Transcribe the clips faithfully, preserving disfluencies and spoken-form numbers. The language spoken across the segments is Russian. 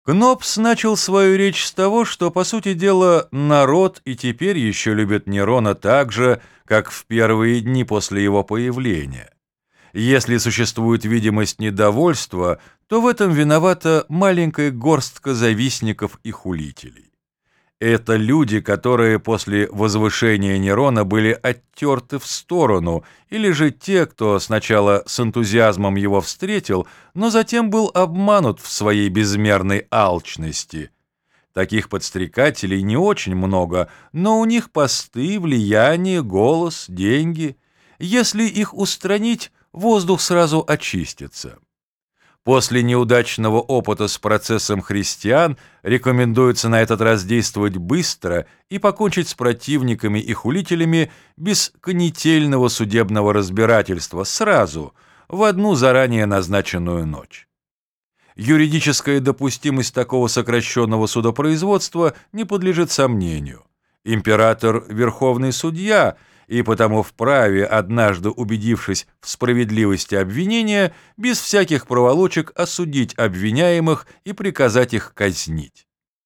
Кнопс начал свою речь с того, что, по сути дела, народ и теперь еще любит Нерона так же, как в первые дни после его появления. Если существует видимость недовольства, то в этом виновата маленькая горстка завистников и хулителей. Это люди, которые после возвышения Нерона были оттерты в сторону, или же те, кто сначала с энтузиазмом его встретил, но затем был обманут в своей безмерной алчности. Таких подстрекателей не очень много, но у них посты, влияние, голос, деньги. Если их устранить, воздух сразу очистится. После неудачного опыта с процессом христиан рекомендуется на этот раз действовать быстро и покончить с противниками и хулителями без канительного судебного разбирательства сразу, в одну заранее назначенную ночь. Юридическая допустимость такого сокращенного судопроизводства не подлежит сомнению. Император – верховный судья, и потому вправе, однажды убедившись в справедливости обвинения, без всяких проволочек осудить обвиняемых и приказать их казнить.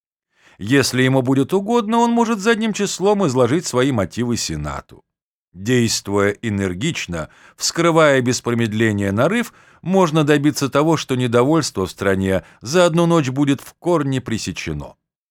Если ему будет угодно, он может задним числом изложить свои мотивы Сенату. Действуя энергично, вскрывая без промедления нарыв, можно добиться того, что недовольство в стране за одну ночь будет в корне пресечено.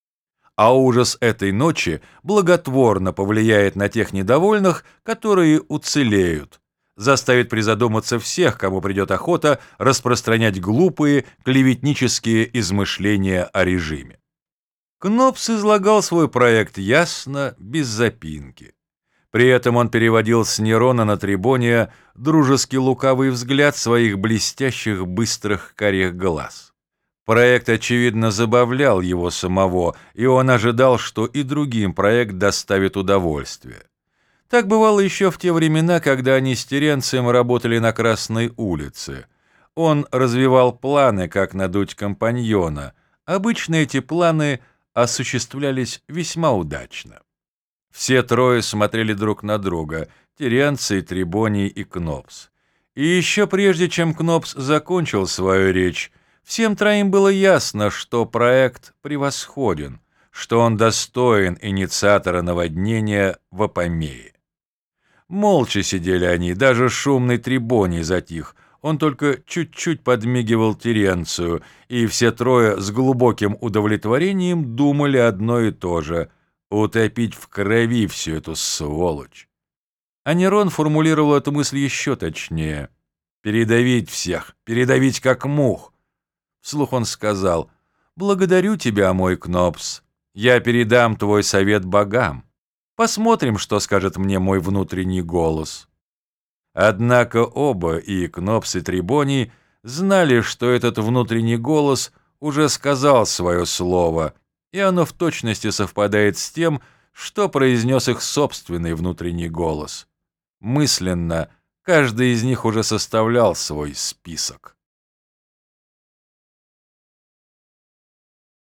А ужас этой ночи благотворно повлияет на тех недовольных, которые уцелеют, заставит призадуматься всех, кому придет охота распространять глупые, клеветнические измышления о режиме. Кнопс излагал свой проект ясно, без запинки. При этом он переводил с Нерона на Трибония дружеский лукавый взгляд своих блестящих, быстрых карих глаз. Проект, очевидно, забавлял его самого, и он ожидал, что и другим проект доставит удовольствие. Так бывало еще в те времена, когда они с Теренцием работали на Красной улице. Он развивал планы, как надуть компаньона. Обычно эти планы осуществлялись весьма удачно. Все трое смотрели друг на друга — Теренций, Трибоний и Кнопс. И еще прежде, чем Кнопс закончил свою речь, всем троим было ясно, что проект превосходен, что он достоин инициатора наводнения в Апамее. Молча сидели они, даже шумный Трибоний затих, он только чуть-чуть подмигивал Теренцию, и все трое с глубоким удовлетворением думали одно и то же — утопить в крови всю эту сволочь. А Нерон формулировал эту мысль еще точнее — передавить всех, передавить как мух. Вслух он сказал: «Благодарю тебя, мой Кнопс. Я передам твой совет богам. Посмотрим, что скажет мне мой внутренний голос». Однако оба, и Кнопс, и Трибоний, знали, что этот внутренний голос уже сказал свое слово, и оно в точности совпадает с тем, что произнес их собственный внутренний голос. Мысленно каждый из них уже составлял свой список.